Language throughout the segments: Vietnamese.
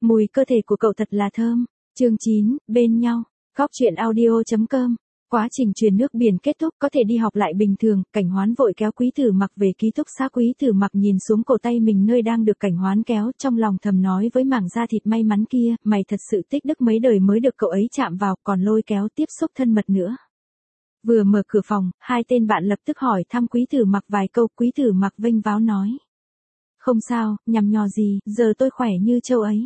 Mùi cơ thể của cậu thật là thơm. Chương 9, bên nhau. Góc truyện audio.com. Quá trình truyền nước biển kết thúc, có thể đi học lại bình thường. Cảnh Hoán vội kéo Quý Tử Mặc về ký túc xá. Quý Tử Mặc nhìn xuống cổ tay mình nơi đang được Cảnh Hoán kéo, trong lòng thầm nói với mảng da thịt may mắn kia, mày thật sự tích đức mấy đời mới được cậu ấy chạm vào, còn lôi kéo tiếp xúc thân mật nữa. Vừa mở cửa phòng, hai tên bạn lập tức hỏi thăm Quý Tử Mặc vài câu. Quý Tử Mặc vênh váo nói: không sao, nhằm nhò gì, giờ tôi khỏe như trâu ấy.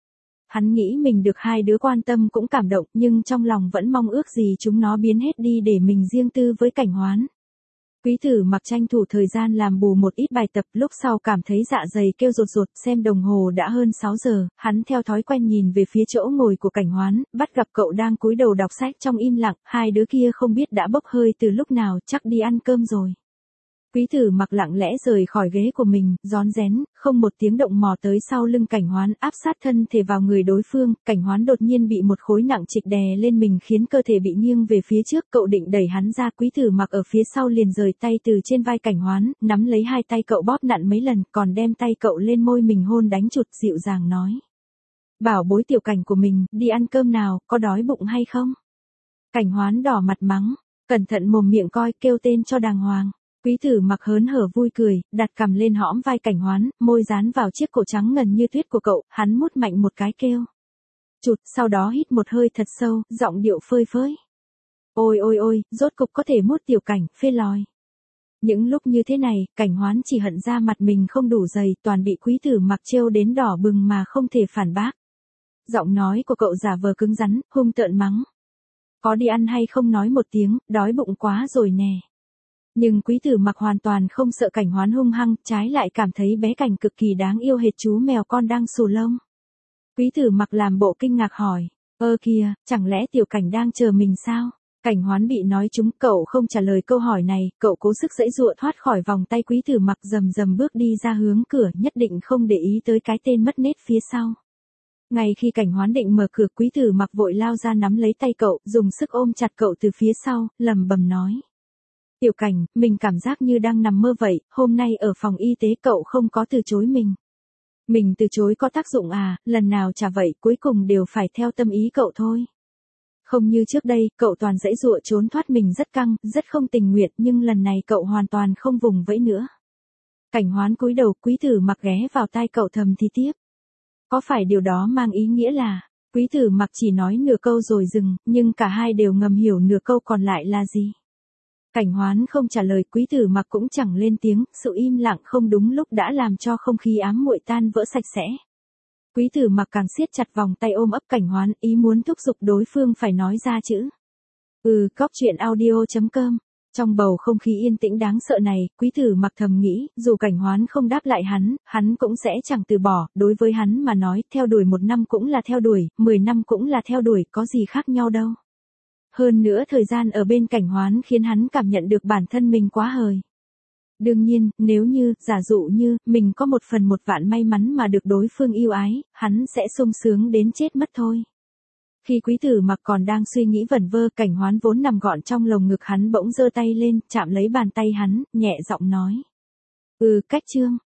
Hắn nghĩ mình được hai đứa quan tâm cũng cảm động, nhưng trong lòng vẫn mong ước gì chúng nó biến hết đi để mình riêng tư với Cảnh Hoán. Quý Tử Mặc tranh thủ thời gian làm bù một ít bài tập, lúc sau cảm thấy dạ dày kêu rột rột, xem đồng hồ đã hơn 6 giờ, hắn theo thói quen nhìn về phía chỗ ngồi của Cảnh Hoán, bắt gặp cậu đang cúi đầu đọc sách trong im lặng, hai đứa kia không biết đã bốc hơi từ lúc nào, chắc đi ăn cơm rồi. Quý Tử Mặc lặng lẽ rời khỏi ghế của mình, rón rén, không một tiếng động mò tới sau lưng Cảnh Hoán, áp sát thân thể vào người đối phương. Cảnh Hoán đột nhiên bị một khối nặng trịch đè lên mình khiến cơ thể bị nghiêng về phía trước, cậu định đẩy hắn ra. Quý Tử Mặc ở phía sau liền rời tay từ trên vai Cảnh Hoán, nắm lấy hai tay cậu bóp nặn mấy lần, còn đem tay cậu lên môi mình hôn đánh chụt, dịu dàng nói: bảo bối tiểu Cảnh của mình, đi ăn cơm nào, có đói bụng hay không? Cảnh Hoán đỏ mặt mắng: cẩn thận mồm miệng coi, kêu tên cho đàng hoàng. Quý Tử Mặc hớn hở vui cười, đặt cằm lên hõm vai Cảnh Hoán, môi dán vào chiếc cổ trắng ngần như tuyết của cậu, hắn mút mạnh một cái kêu chụt, sau đó hít một hơi thật sâu, giọng điệu phơi phới: ôi ôi ôi, rốt cục có thể mút tiểu Cảnh, phê lòi. Những lúc như thế này, Cảnh Hoán chỉ hận ra mặt mình không đủ dày, toàn bị Quý Tử Mặc trêu đến đỏ bừng mà không thể phản bác. Giọng nói của cậu giả vờ cứng rắn, hung tợn mắng: có đi ăn hay không nói một tiếng, đói bụng quá rồi nè. Nhưng Quý Tử Mặc hoàn toàn không sợ Cảnh Hoán hung hăng, trái lại cảm thấy bé Cảnh cực kỳ đáng yêu hệt chú mèo con đang xù lông. Quý Tử Mặc làm bộ kinh ngạc hỏi: ơ kìa, chẳng lẽ tiểu Cảnh đang chờ mình sao? Cảnh Hoán bị nói trúng, cậu không trả lời câu hỏi này, cậu cố sức giãy giụa thoát khỏi vòng tay Quý Tử Mặc, rầm rầm bước đi ra hướng cửa, nhất định không để ý tới cái tên mất nết phía sau. Ngay khi Cảnh Hoán định mở cửa, Quý Tử Mặc vội lao ra nắm lấy tay cậu, dùng sức ôm chặt cậu từ phía sau, lẩm bẩm nói: tiểu Cảnh, mình cảm giác như đang nằm mơ vậy, hôm nay ở phòng y tế cậu không có từ chối mình. Mình từ chối có tác dụng à, lần nào chả vậy, cuối cùng đều phải theo tâm ý cậu thôi. Không như trước đây, cậu toàn giãy giụa trốn thoát, mình rất căng, rất không tình nguyện, nhưng lần này cậu hoàn toàn không vùng vẫy nữa. Cảnh Hoán cúi đầu, Quý Tử Mặc ghé vào tai cậu thầm thì tiếp: có phải điều đó mang ý nghĩa là... Quý Tử Mặc chỉ nói nửa câu rồi dừng, nhưng cả hai đều ngầm hiểu nửa câu còn lại là gì. Cảnh Hoán không trả lời, Quý Tử Mặc cũng chẳng lên tiếng, sự im lặng không đúng lúc đã làm cho không khí ám muội tan vỡ sạch sẽ. Quý Tử Mặc càng siết chặt vòng tay ôm ấp Cảnh Hoán, ý muốn thúc giục đối phương phải nói ra chữ. Góc truyện audio.com. Trong bầu không khí yên tĩnh đáng sợ này, Quý Tử Mặc thầm nghĩ, dù Cảnh Hoán không đáp lại hắn cũng sẽ chẳng từ bỏ, đối với hắn mà nói, theo đuổi 1 năm cũng là theo đuổi, 10 năm cũng là theo đuổi, có gì khác nhau đâu. Hơn nữa thời gian ở bên Cảnh Hoán khiến hắn cảm nhận được bản thân mình quá hời. Đương nhiên, nếu như, giả dụ như, mình có 1/1000000 may mắn mà được đối phương yêu ái, hắn sẽ sung sướng đến chết mất thôi. Khi Quý Tử Mặc còn đang suy nghĩ vẩn vơ, Cảnh Hoán vốn nằm gọn trong lồng ngực hắn bỗng giơ tay lên, chạm lấy bàn tay hắn, nhẹ giọng nói: cách chương.